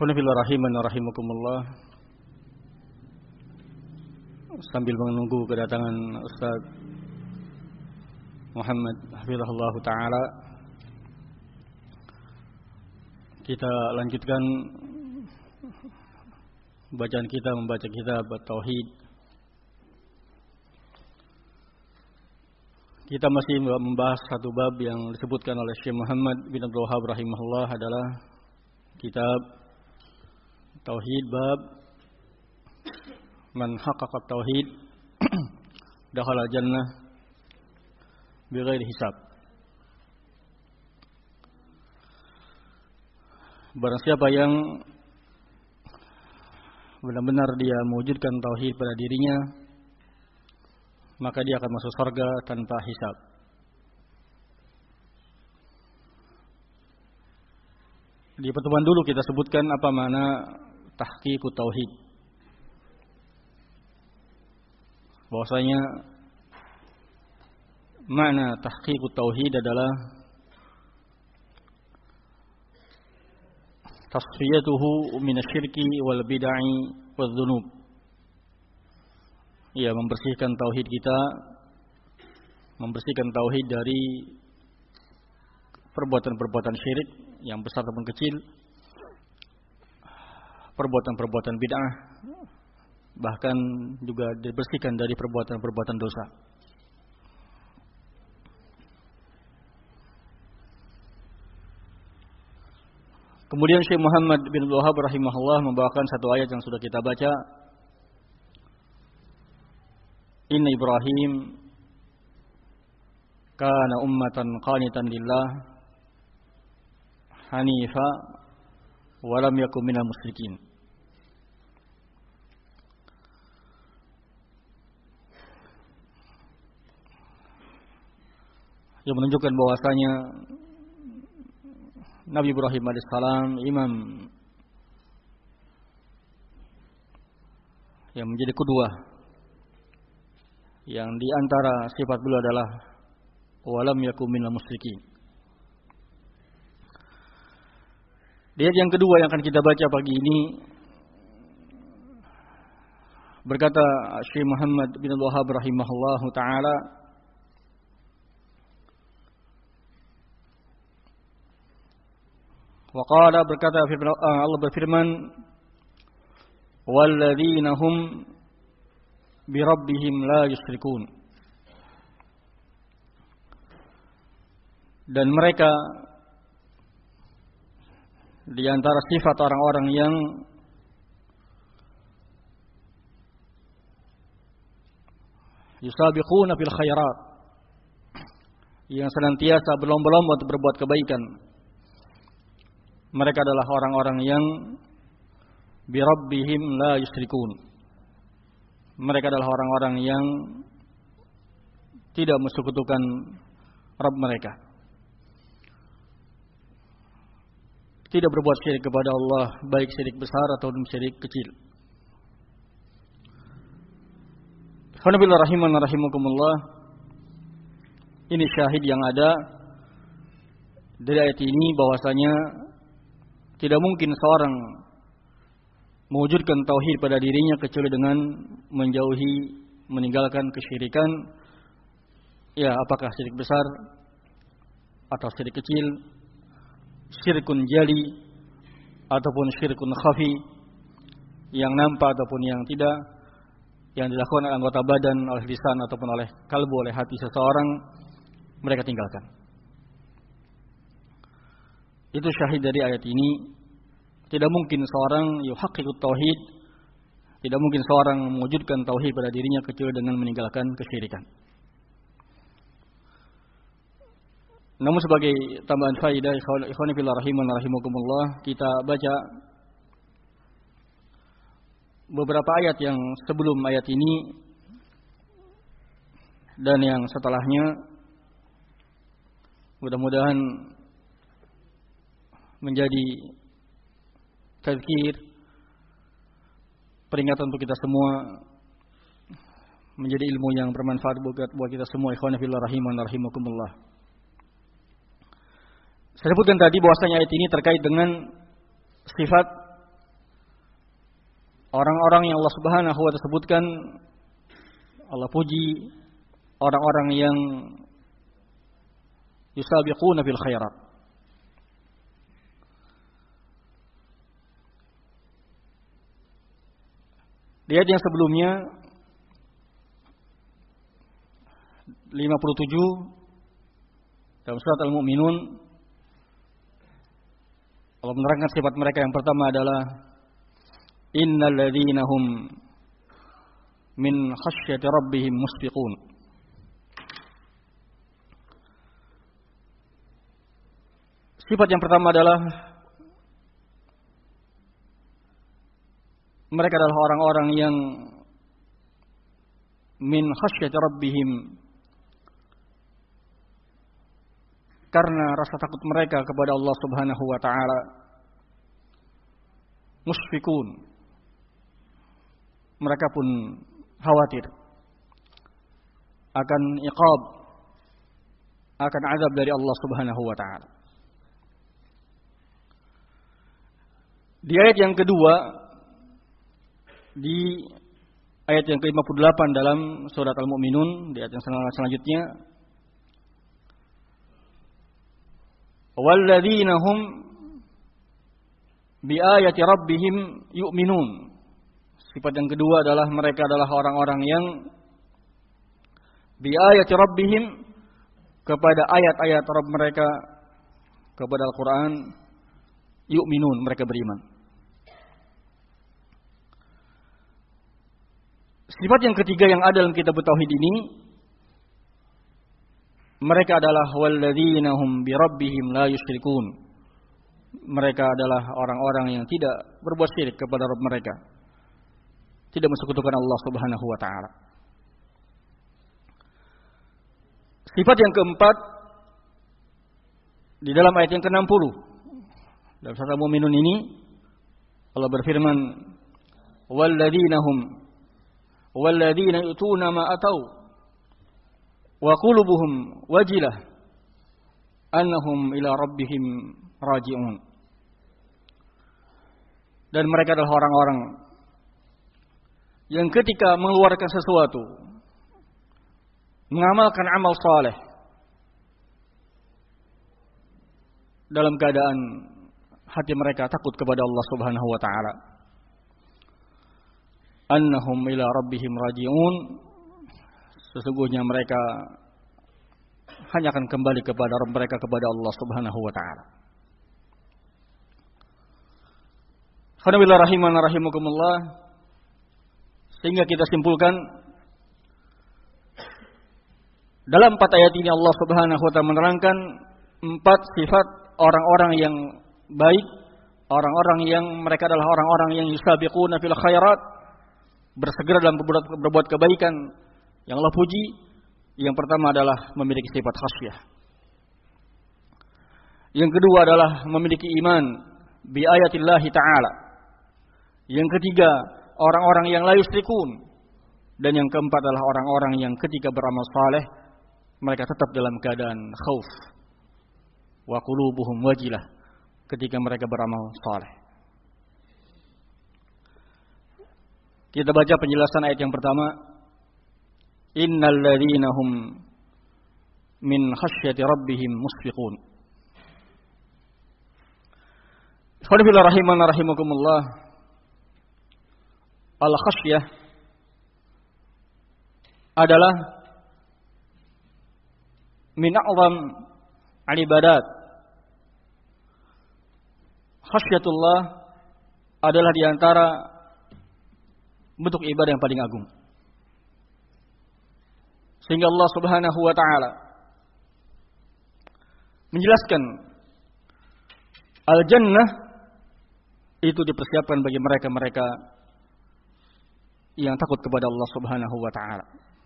Khonafillah rahiman rahimakumullah. Sambil menunggu kedatangan Ustaz Muhammad hafizahullah ta'ala, kita lanjutkan bacaan kita membaca kitab Tauhid. Kita masih membahas satu bab yang disebutkan oleh Syekh Muhammad bin Abdul Wahhab rahimahullah, adalah kitab Tauhid, bab man haqqaqa tauhid dakhala jannah bighairi hisab. Barang siapa yang benar-benar dia mewujudkan tauhid pada dirinya, maka dia akan masuk surga tanpa hisab. Di pertemuan dulu kita sebutkan apa makna tahqiqut tauhid. Bahwasanya makna tahqiqut tauhid adalah tasfiyatuhu minasyirki wal bid'ah wal dzunub. Ya, membersihkan tauhid kita, membersihkan tauhid dari perbuatan-perbuatan syirik yang besar ataupun kecil, perbuatan-perbuatan bid'ah, bahkan juga dibersihkan dari perbuatan-perbuatan dosa. Kemudian Syekh Muhammad bin Abdul Wahhab rahimahullah membawakan satu ayat yang sudah kita baca. Inna Ibrahim kana ummatan qanitan lillah hanifa wa lam yakun minal musyrikin. Yang menunjukkan bahwasanya Nabi Ibrahim alaihissalam imam yang menjadi qudwah, yang di antara sifat beliau adalah walam yakum minal musyrikin. Di ayat yang kedua yang akan kita baca pagi ini, berkata Syekh Muhammad bin Abdul Wahhab rahimahullahu taala, waqala, berkata Allah berfirman, walladzina hum birabbihim la yusyrikun. Dan mereka di antara sifat orang-orang yang yusabiquna fil khairat, yang senantiasa berlomba-lomba untuk berbuat kebaikan, mereka adalah orang-orang yang birabbihim la yusyrikun. Mereka adalah orang-orang yang tidak mensekutukan Rabb mereka, tidak berbuat syirik kepada Allah, baik syirik besar atau syirik kecil. Alhamdulillah rahiman rahimakumullah. Ini syahid yang ada dari ayat ini, bahwasanya tidak mungkin seorang mewujudkan tauhid pada dirinya kecuali dengan menjauhi, meninggalkan kesyirikan. Ya, apakah syirik besar atau syirik kecil, syirkun jali ataupun syirkun khafi, yang nampak ataupun yang tidak, yang dilakukan oleh anggota badan, oleh lisan ataupun oleh kalbu, oleh hati seseorang, mereka tinggalkan. Itu syahid dari ayat ini. Tidak mungkin seorang yuhaqqiqut tauhid, tidak mungkin seorang mewujudkan tauhid pada dirinya kecuali dengan meninggalkan kesyirikan. Namun sebagai tambahan faidah, ikhwani fillah rahiman rahimakumullah, kita baca beberapa ayat yang sebelum ayat ini dan yang setelahnya. Mudah-mudahan menjadi tazkir, peringatan untuk kita semua, menjadi ilmu yang bermanfaat buat kita semua. Ikhwan fillah rahiman rahimakumullah. Saya sebutkan tadi bahwasanya ayat ini terkait dengan sifat orang-orang yang Allah Subhanahu wa taala sebutkan, Allah puji orang-orang yang yusabiquna bil khairat. Di ayat yang sebelumnya 57 dalam surat Al-Mu'minun, Allah menerangkan sifat mereka. Yang pertama adalah innal ladzina hum min khasyati rabbihim mushfiqun. Sifat yang pertama adalah mereka adalah orang-orang yang min khasyati rabbihim, karena rasa takut mereka kepada Allah Subhanahu wa taala, musyfiqun, mereka pun khawatir akan iqab, akan azab dari Allah Subhanahu wa taala. Di ayat yang kedua, di ayat yang ke-58 dalam surat Al-Mu'minun, di ayat yang selanjutnya, walladzina hum biayati rabbihim yu'minun. Sifat yang kedua adalah mereka adalah orang-orang yang biayati rabbihim, kepada ayat-ayat Rabb mereka, kepada Al-Quran, yu'minun, mereka beriman. Sifat yang ketiga yang ada dalam kitab tauhid ini, mereka adalah walladzina hum bi rabbihim la yusyrikun. Mereka adalah orang-orang yang tidak berbuat syirik kepada Rabb mereka, tidak mensekutukan Allah Subhanahu wa taala. Sifat yang keempat di dalam ayat yang ke-60 dalam surat Al-Mu'minun ini, Allah berfirman, walladzina yu'tuna ma atau wa qulubuhum wajilah annahum ila rabbihim raji'un. Dan mereka adalah orang-orang yang ketika mengeluarkan sesuatu, mengamalkan amal saleh, dalam keadaan hati mereka takut kepada Allah Subhanahu wa taala. Annahum ila rabbihim raji'un, sesungguhnya mereka hanya akan kembali kepada Rabb mereka, kepada Allah Subhanahu wa taala. Alhamdulillah rahiman rahimakumullah. Sehingga kita simpulkan dalam 4 ayat ini Allah Subhanahu wa taala menerangkan 4 sifat orang-orang yang baik, orang-orang yang mereka adalah orang-orang yang yusabiquna fil khairat, bersegera dalam berbuat kebaikan. Yang Allah puji, yang pertama adalah memiliki sifat khasyah. Yang kedua adalah memiliki iman bi ayatillahi ta'ala. Yang ketiga, orang-orang yang la yusyrikun. Dan yang keempat adalah orang-orang yang ketika beramal saleh, mereka tetap dalam keadaan khauf wa qulubuhum wajilah, ketika mereka beramal saleh. Kita baca penjelasan ayat yang pertama. Innal ladzina hum min khasyati rabbihim mushfiqun. Khonifillah rahiman rahimakumullah. Al-khasyah adalah min a'zam al-ibadat. Khasyatullah adalah di antara bentuk ibadah yang paling agung. Sehingga Allah Subhanahu wa taala menjelaskan al-jannah itu dipersiapkan bagi mereka-mereka yang takut kepada Allah Subhanahu wa taala.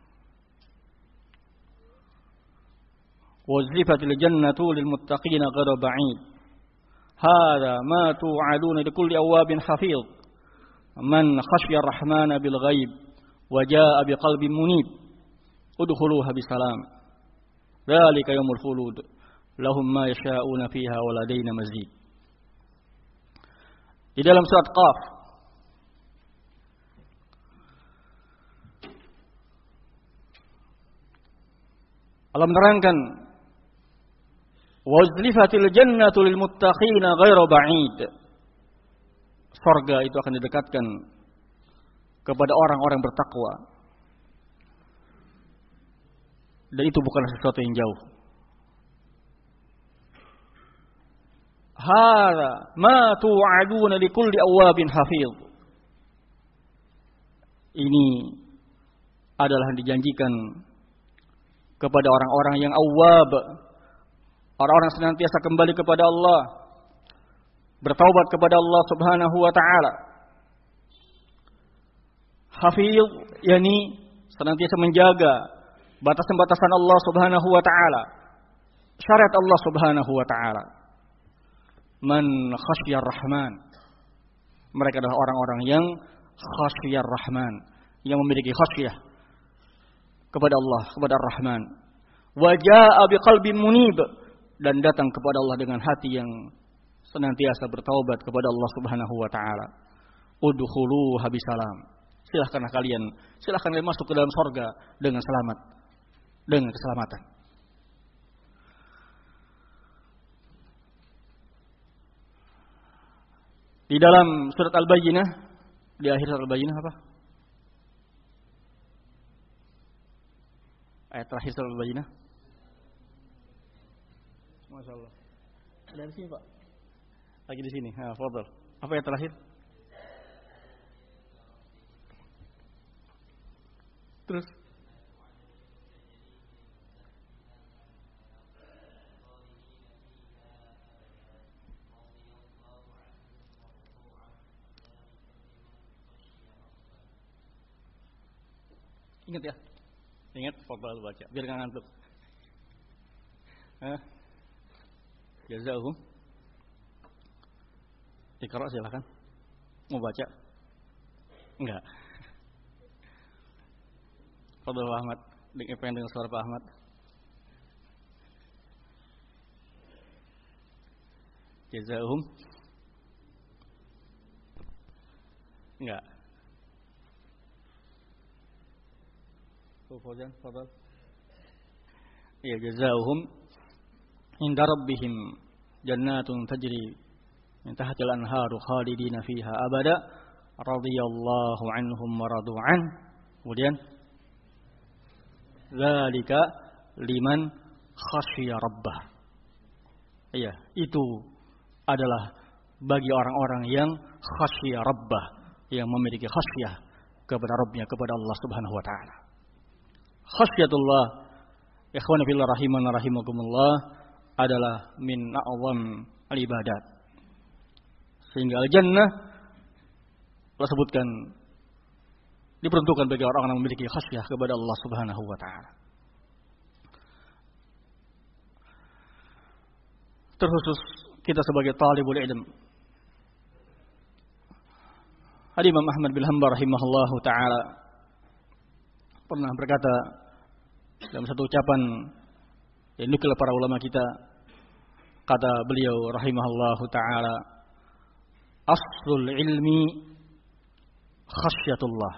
Wazifatil jannatu lil muttaqina ghayra ba'id. Hadza ma tu'aduna likulli awwabin hafiz. Man khashiya ar-rahmana bil ghaib wa jaa'a biqalbin munib. Udkhuluha bisalam. Dzalika yaumul khulud. Lahum ma yasha'una fiha wa ladaina mazid. Di dalam surat Qaf Allah menerangkan, wa uzlifatil jannatu lil muttaqina ghairu ba'id. Surga itu akan didekatkan kepada orang-orang bertakwa. Dan itu bukanlah sesuatu yang jauh. Hadza ma tu'aduna likulli awwabin hafidh. Ini adalah yang dijanjikan kepada orang-orang yang awwab, orang-orang senantiasa kembali kepada Allah, bertaubat kepada Allah Subhanahu wa taala. Hafidh yakni senantiasa menjaga batasan-batasan Allah Subhanahu wa taala, syariat Allah Subhanahu wa taala. Man khasyiyar rahman. Mereka adalah orang-orang yang khasyiyar rahman, yang memiliki khasyah kepada Allah, kepada Ar-Rahman. Wa jaa'a biqalbin munib, dan datang kepada Allah dengan hati yang senantiasa bertaubat kepada Allah Subhanahu wa taala. Udkhuluha bisalam. Silahkan kalian masuk ke dalam surga dengan selamat, dengan keselamatan. Di dalam surat Al-Bayyinah, di akhir surat Al-Bayyinah apa? Ayat terakhir surat Al-Bayyinah. Masya Allah. Dari sini Pak. Lagi di sini. Fadhil. Apa ayat terakhir? Terus. Ingat ya. Ingat, fadhal baca biar enggak ngantuk. Jazakum. Iqra silakan. Mau baca? Enggak. Fadhal Ahmad, pengen dengar suara Pak Ahmad. Jazakum. Enggak. Fauzan, fadhal. Ya, jazaohum inda rabbihim jannatun tajri min tahtil anharu khalidina fiha abada radhiyallahu anhum wa radu an. Kemudian zalika liman khasyiya rabbah. Iya, itu adalah bagi orang-orang yang khasyiya rabbah, yang memiliki khasyah kepada Rabbnya, kepada Allah Subhanahu wa taala. Khasyatullah, ikhwan fillah rahimana rahimakumullah, adalah min a'zam al-ibadat. Sehingga al-jannah Allah sebutkan diperuntukkan bagi orang yang memiliki khasyah kepada Allah Subhanahu wa taala. Terkhusus kita sebagai talibul ilm. Imam Ahmad bin Hanbal rahimahullahu taala pernah berkata dalam satu ucapan yang dinukil para ulama kita, kata beliau rahimahullahu taala, aslul ilmi khasyatullah.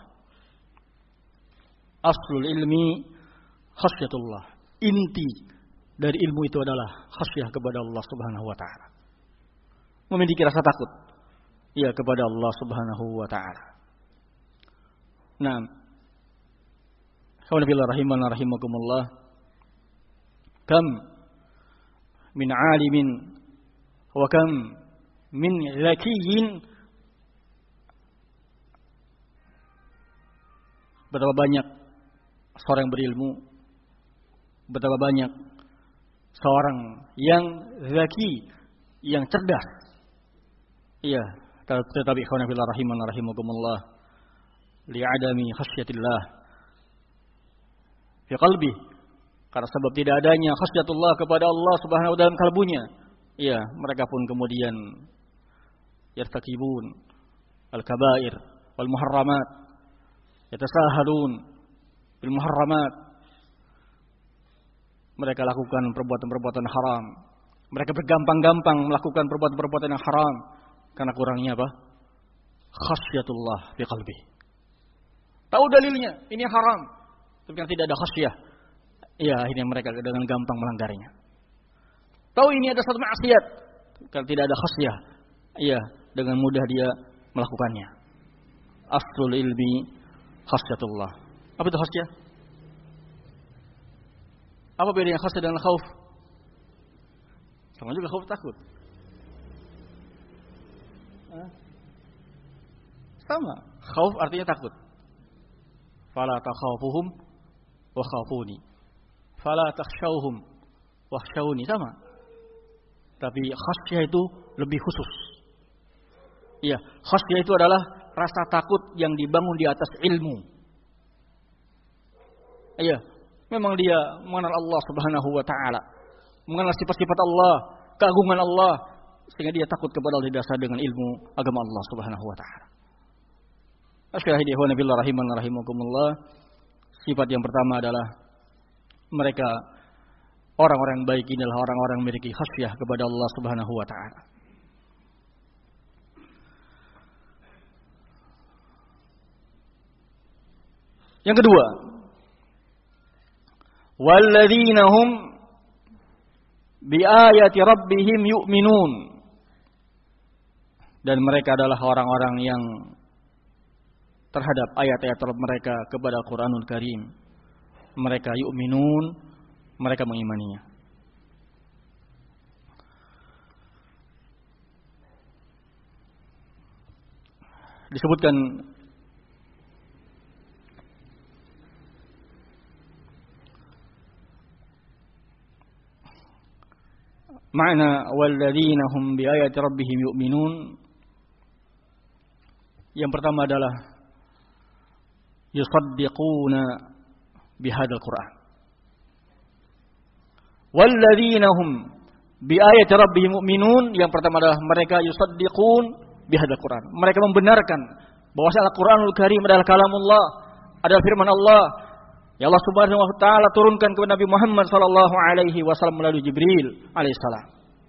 Aslul ilmi khasyatullah. Inti dari ilmu itu adalah khasyah kepada Allah Subhanahu wa taala. Memiliki rasa takut ya kepada Allah Subhanahu wa taala. Nah, Alhamdulillah rahimana rahimakumullah, kam min alimin wa kam min zakiyin. Betapa banyak seorang yang berilmu, betapa banyak seorang yang zaki, yang cerdas. Iya, tetapi alhamdulillah rahimana rahimakumullah, li'adami khasyatillah fi qalbi, karena sebab tidak adanya khasyatullah kepada Allah Subhanahu wa taala dalam kalbunya. Ya, mereka pun kemudian yartakibun al-kabair wal muharramat, yatasahalun bil muharramat. Mereka lakukan perbuatan-perbuatan haram. Mereka bergampang-gampang melakukan perbuatan-perbuatan yang haram karena kurangnya apa? Khasyatullah fi qalbi. Tahu dalilnya, ini haram. Tapi kan tidak ada khasyah, Iya, akhirnya mereka dengan gampang melanggarnya. Tahu ini ada satu maksiat, kalau tidak ada khasyah, iya, dengan mudah dia melakukannya. Aslul ilmi khasyatullah. Apa itu khasyah? Apa bedanya khasyah dengan khauf? Sama juga khauf, takut. Sama. Khauf artinya takut. Fala takhawfuhum wa khafuni. Fala takhshawhum wa khshawni. Sama. Tapi khasyah itu lebih khusus. Iya, khasyah itu adalah rasa takut yang dibangun di atas ilmu. Iya, memang dia mengenal Allah Subhanahu wa taala, mengenal sifat-sifat Allah, keagungan Allah, sehingga dia takut kepada Allah didasari dengan ilmu agama Allah Subhanahu wa taala. Asyhadu an la ilaha illallah rahimakumullah. Sifat yang pertama adalah mereka orang-orang baik ini adalah orang-orang yang memiliki khasyah kepada Allah Subhanahu wa taala. Yang kedua, walladzina hum biayati rabbihim yu'minun. Dan mereka adalah orang-orang yang terhadap ayat-ayat mereka kepada Al-Qur'anul Karim, mereka yu'minun, mereka mengimaninya. Disebutkan makna walladzina hum biayati rabbihim yu'minun. Yang pertama adalah yusaddiquna bihadzal Qur'an. Walladzina hum biayati rabbihim yu'minun, yang pertama adalah mereka yusaddiqun bihadzal Qur'an. Mereka membenarkan bahwa Al-Qur'anul Karim adalah kalamullah, adalah firman Allah yang Allah Subhanahu wa taala turunkan kepada Nabi Muhammad sallallahu alaihi wasallam melalui Jibril alaihissalam.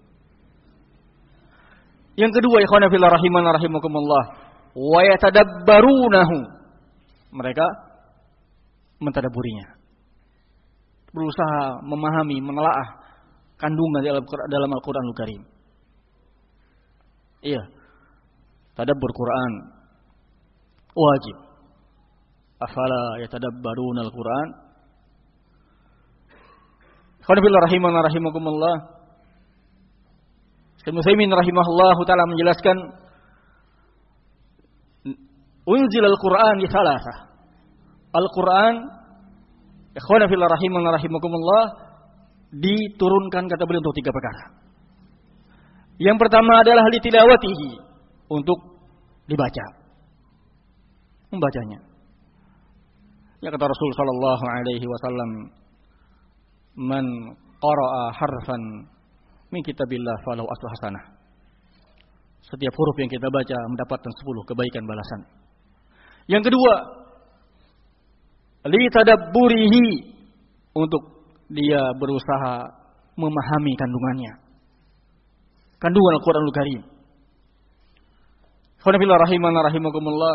Yang kedua, ikhwan fillah rahimana rahimakumullah, wa yatadabbarunahu. Mereka mentadabburinya, berusaha memahami, menelaah kandungan dalam Al-Qur'anul Karim. Iya. Tadabbur Quran wajib. Afala yatadabbaruna al-Quran? Ikhwan fillah rahimana rahimakumullah. Syekh Utsaimin rahimahullahu taala menjelaskan unzil al-Quran di salasah. Al-Quran, ikhwan fillah rahimana rahimakumullah, diturunkan kata beliau untuk 3 perkara. Yang pertama adalah litilawatihi, untuk dibaca, membacanya. Ya kata Rasul sallallahu alaihi wasallam, man qara'a harfan min kitabillah falahu aslu hasanah. Setiap huruf yang kita baca mendapatkan 10 kebaikan balasan. Yang kedua, li tadabburihi, untuk dia berusaha memahami kandungannya, kandungan Al-Qur'anul Karim. Qul billah rahimana rahimakumullah.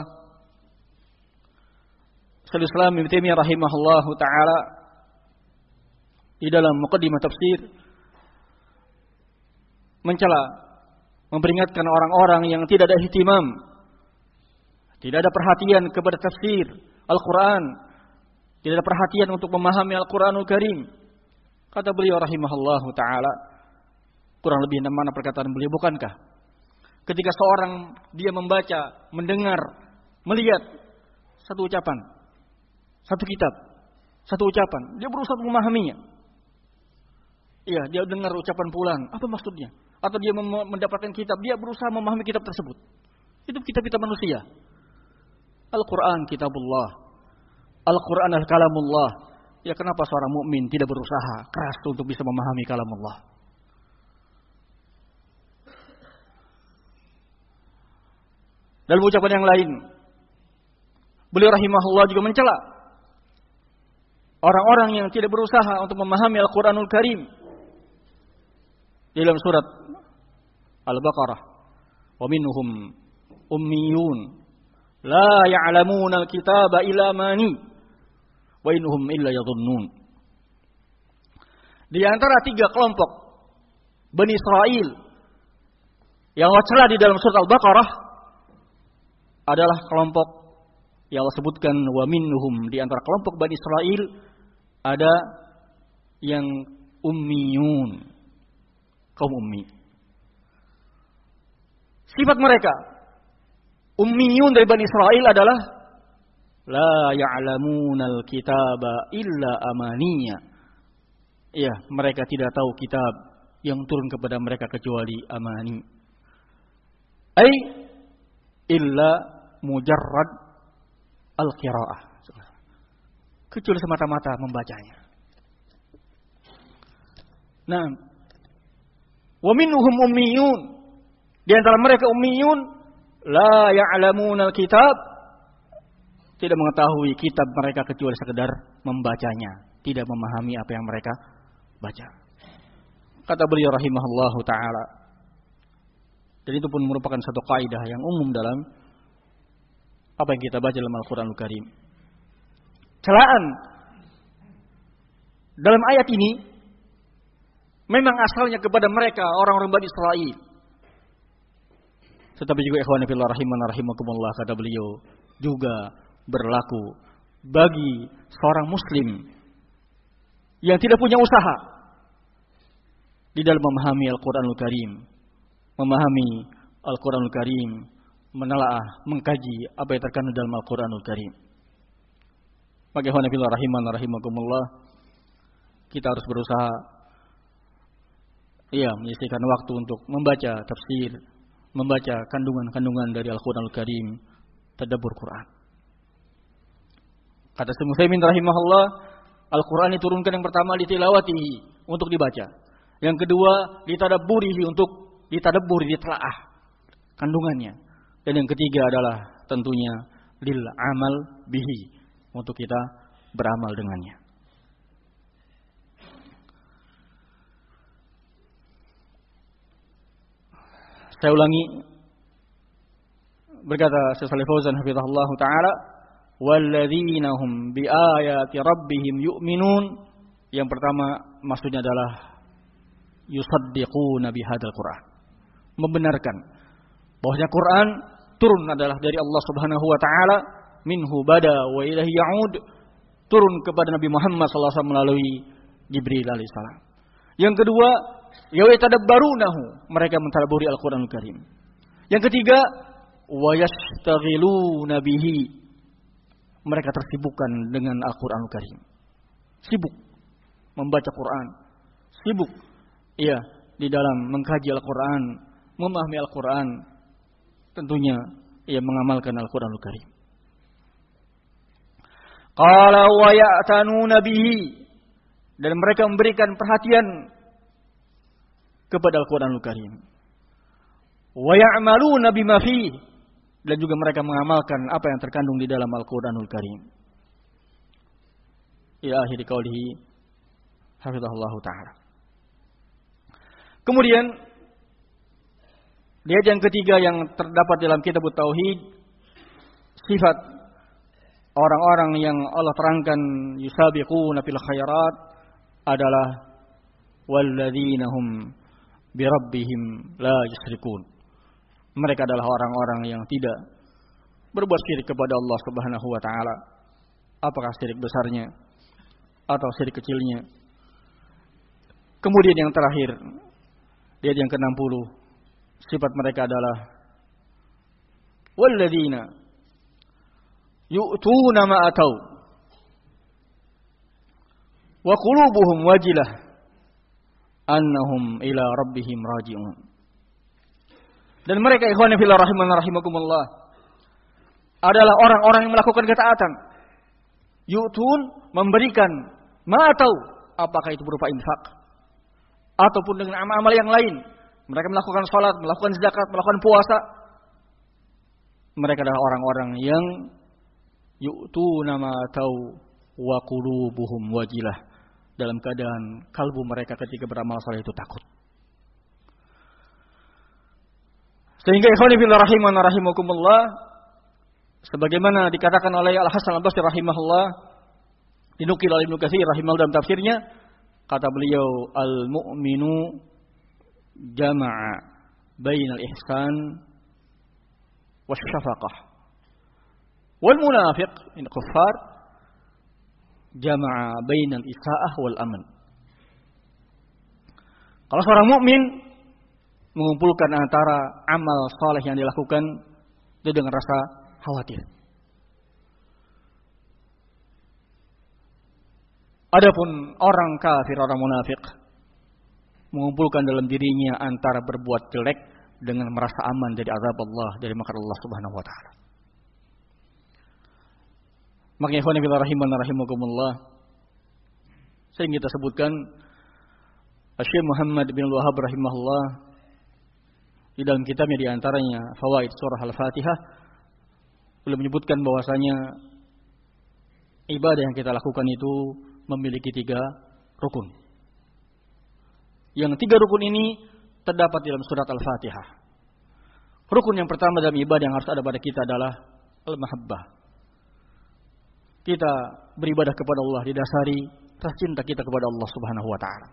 Syaikhul Islam Ibnu Taimiyah rahimahullahu taala di dalam muqaddimah tafsir mencela, memperingatkan orang-orang yang tidak ada ihtimam, tidak ada perhatian kepada tafsir Al-Quran, tidak ada perhatian untuk memahami Al-Quranul Karim. Kata beliau rahimahullahu ta'ala, kurang lebih mana perkataan beliau, bukankah ketika seorang dia membaca, mendengar, melihat satu ucapan, satu kitab, satu ucapan, dia berusaha memahaminya. Iya, dia dengar ucapan fulan, apa maksudnya? Atau dia mendapatkan kitab, dia berusaha memahami kitab tersebut. Itu kitab-kitab manusia. Al-Quran kitabullah, Al-Quran al-kalamullah. Ya, kenapa seorang mukmin tidak berusaha keras untuk bisa memahami kalamullah? Dalam ucapan yang lain, beliau rahimahullah juga mencela orang-orang yang tidak berusaha untuk memahami Al-Quranul Karim. Dalam surat Al-Baqarah, wa minhum ummiyun la ya'lamuna al-kitaba illa amani wa innahum illa yadhunnun. Di antara 3 kelompok Bani Israel yang Allah cela di dalam surat Al-Baqarah adalah kelompok yang Allah sebutkan wa minhum, di antara kelompok Bani Israel ada yang ummiyun, kaum ummi. Sifat mereka ummiyun dari Bani Israel adalah la ya'lamunal kitaba illa amaniya. Ya, mereka tidak tahu kitab yang turun kepada mereka kecuali amani. Ai illa mujarrad al-qiraah. Kecuali semata-mata membacanya. Nah, wa minhum ummiyun. Di antara mereka ummiyun la ya'lamunal kitab, tidak mengetahui kitab mereka kecuali sekedar membacanya, tidak memahami apa yang mereka baca. Kata beliau rahimahullahu taala, dan itu pun merupakan satu kaidah yang umum dalam apa yang kita baca dalam Al-Qur'anul Karim. Celaan dalam ayat ini memang asalnya kepada mereka orang-orang Bani Israil. Tetapi juga ikhwan fillah rahimana rahimakumullah, kata beliau, juga berlaku bagi seorang muslim yang tidak punya usaha di dalam memahami Al-Qur'anul Karim, memahami Al-Qur'anul Karim, menelaah, mengkaji apa yang terkandung dalam Al-Qur'anul Karim. Maka ikhwan fillah rahimana rahimakumullah, kita harus berusaha menyisihkan waktu untuk membaca tafsir, membaca kandungan-kandungan dari Al-Qur'anul Karim, tadabbur Quran. Kata Syekh Utsaimin rahimahullah, Al-Qur'an diturunkan yang pertama ditilawatihi, untuk dibaca. Yang kedua ditadabburihi, untuk ditadabburi, ditelaah kandungannya. Dan yang ketiga adalah tentunya lil amal bihi, untuk kita beramal dengannya. Saya ulangi, berkata Syekh Shalih Fauzan hafizahullah taala, walladzina hum biayati rabbihim yu'minun. Yang pertama maksudnya adalah yusaddiquna bihadzal Qur'an, membenarkan bahwasanya Quran turun adalah dari Allah Subhanahu wa taala, minhu bada wa ilaihi ya'ud, turun kepada Nabi Muhammad sallallahu alaihi wasallam melalui Jibril alaihi salam. Yang kedua, yatadabbarunahu, mereka mentadabburi Al-Qur'anul Karim. Yang ketiga, wa yastaghiluna bihi, mereka tersibukkan dengan Al-Qur'anul Karim. Sibuk membaca Quran, sibuk di dalam mengkaji Al-Qur'an, memahami Al-Qur'an, tentunya mengamalkan Al-Qur'anul Karim. Qala wa ya'tanuna bihi, dan mereka memberikan perhatian kepada Al-Qur'anul Karim. Wa ya'maluna bima fihi, dan juga mereka mengamalkan apa yang terkandung di dalam Al-Qur'anul Karim. Ila akhir qaulihi hafizahullahu taala. Kemudian di ayat yang ketiga yang terdapat dalam kitab Tauhid, sifat orang-orang yang Allah terangkan yusabiquna fil khairat adalah walladzina hum birabbihim la yusyrikun. Mereka adalah orang-orang yang tidak berbuat syirik kepada Allah Subhanahu wa taala. Apakah syirik besarnya atau syirik kecilnya. Kemudian yang terakhir, di ayat yang ke-60, sifat mereka adalah walladzina yu'tuna ma atau wa qulubuhum wajilah annahum ila rabbihim raji'un. Dan mereka ikhwani fillah rahimana rahimakumullah adalah orang-orang yang melakukan ketaatan. Yu'tun, memberikan, ma atau, apakah itu berupa infak ataupun dengan amal-amal yang lain. Mereka melakukan salat, melakukan zakat, melakukan puasa. Mereka adalah orang-orang yang yu'tuna ma atau wa qulubuhum wajilah, dalam keadaan kalbu mereka ketika beramal saleh itu takut. Sehingga ikhwani fillah rahimana rahimakumullah, sebagaimana dikatakan oleh Al-Hasan Al-Basri rahimahullah, dinukil oleh Ibnu Katsir rahimahullah dalam tafsirnya, Kata beliau, al-mu'minu jama'a bainal ihsan wasyafaqah. Wal munafiq in kuffar jama'a bainal isaa'ah wal aman. Kalau seorang mukmin mengumpulkan antara amal saleh yang dilakukan itu dengan rasa khawatir. Adapun orang kafir, orang munafik mengumpulkan dalam dirinya antara berbuat jelek dengan merasa aman dari azab Allah, dari makar Allah Subhanahu wa taala. Makanya ikhwan fillah rahimana rahimakumullah, sering kita sebutkan Syekh Muhammad bin Wahab rahimahullah di dalam kitabnya di antaranya Fawaid Surah Al-Fatihah beliau menyebutkan bahwasanya ibadah yang kita lakukan itu memiliki 3 rukun. Yang 3 rukun ini terdapat dalam surat Al-Fatihah. Rukun yang pertama dalam ibadah yang harus ada pada kita adalah al-mahabbah. Kita beribadah kepada Allah didasari rasa cinta kita kepada Allah Subhanahu wa taala.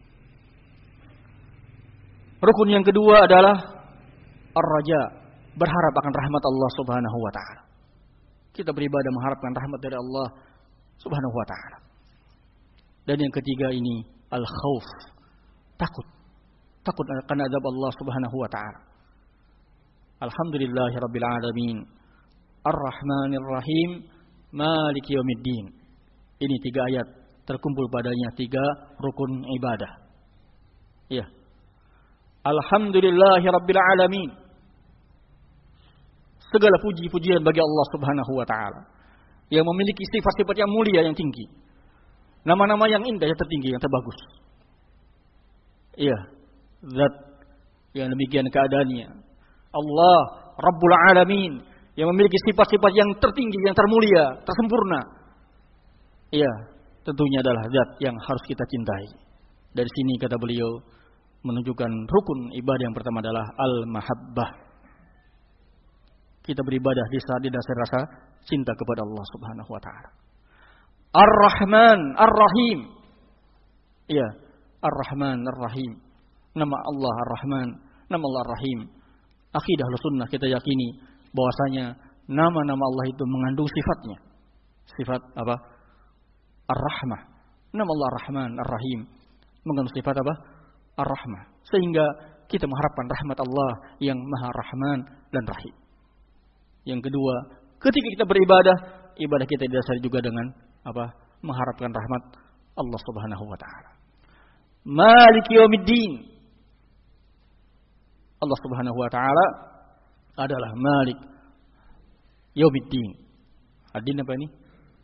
Rukun yang kedua adalah ar-raja, berharap akan rahmat Allah Subhanahu wa taala. Kita beribadah mengharapkan rahmat dari Allah Subhanahu wa taala. Dan yang ketiga ini al-khauf, takut akan azab Allah Subhanahu wa taala. Alhamdulillahirabbil alamin, ar-rahmanir rahim, maliki yaumiddin. Ini 3 ayat terkumpul padanya 3 rukun ibadah. Ya. Alhamdulillahirabbil alamin. Segala puji-pujian bagi Allah Subhanahu wa taala yang memiliki sifat-sifat yang mulia, yang tinggi. Nama-nama yang indah, yang tertinggi, yang terbagus. Iya, zat yang demikian keadaannya. Allah Rabbul Alamin yang memiliki sifat-sifat yang tertinggi, yang termulia, tersempurna. Iya, tentunya adalah zat yang harus kita cintai. Dari sini kata beliau menunjukkan rukun ibadah yang pertama adalah al-mahabbah. Kita beribadah di saat didasari rasa cinta kepada Allah Subhanahu wa taala. Ar-Rahman, Ar-Rahim. Iya, Ar-Rahman, Ar-Rahim. Nama Allah Ar-Rahman, nama Allah Ar-Rahim. Akidah Ahlussunnah kita yakini bahwasanya nama-nama Allah itu mengandung sifatnya. Sifat apa? Ar-Rahmah. Nama Allah Ar-Rahman, Ar-Rahim mengandung sifat apa? Ar-Rahmah. Sehingga kita mengharapkan rahmat Allah yang Maha Rahman dan Rahim. Yang kedua, ketika kita beribadah, ibadah kita didasari juga dengan apa? Mengharapkan rahmat Allah Subhanahu wa taala. Maliki yaumiddin. Allah Subhanahu wa taala adalah Malik yaumiddin. Ad-din apa ini?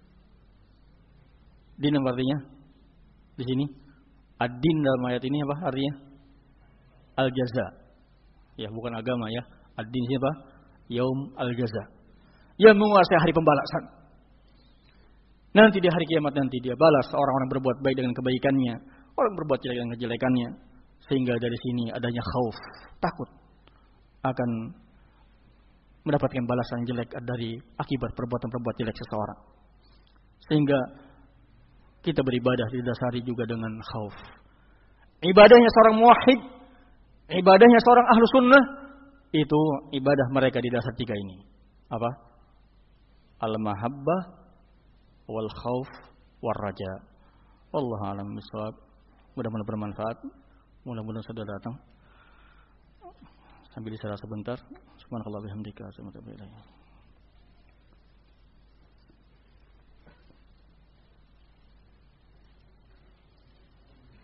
Din apa artinya? Di sini ad-din dalam ayat ini apa artinya? Al-jaza. Ya, bukan agama ya. Ad-din siapa? Yaum al-jaza. Yang menguasai hari pembalasan. Nanti di hari kiamat nanti dia balas orang-orang berbuat baik dengan kebaikannya, orang berbuat jelek dengan kejelekannya. Sehingga dari sini adanya khauf, takut akan mendapatkan balasan jelek dari akibat perbuatan-perbuatan jelek seseorang. Sehingga kita beribadah didasari juga dengan khauf. Ibadahnya seorang muwahhid, ibadahnya seorang ahlu sunnah, itu ibadah mereka didasari 3 ini. Apa? Al-mahabbah, wal khauf, war raja. Wallahu a'lam bishawab. Mudah-mudahan bermanfaat. Mudah-mudahan sudah datang. Sambil istirahat sebentar. Subhanallah bihamdika.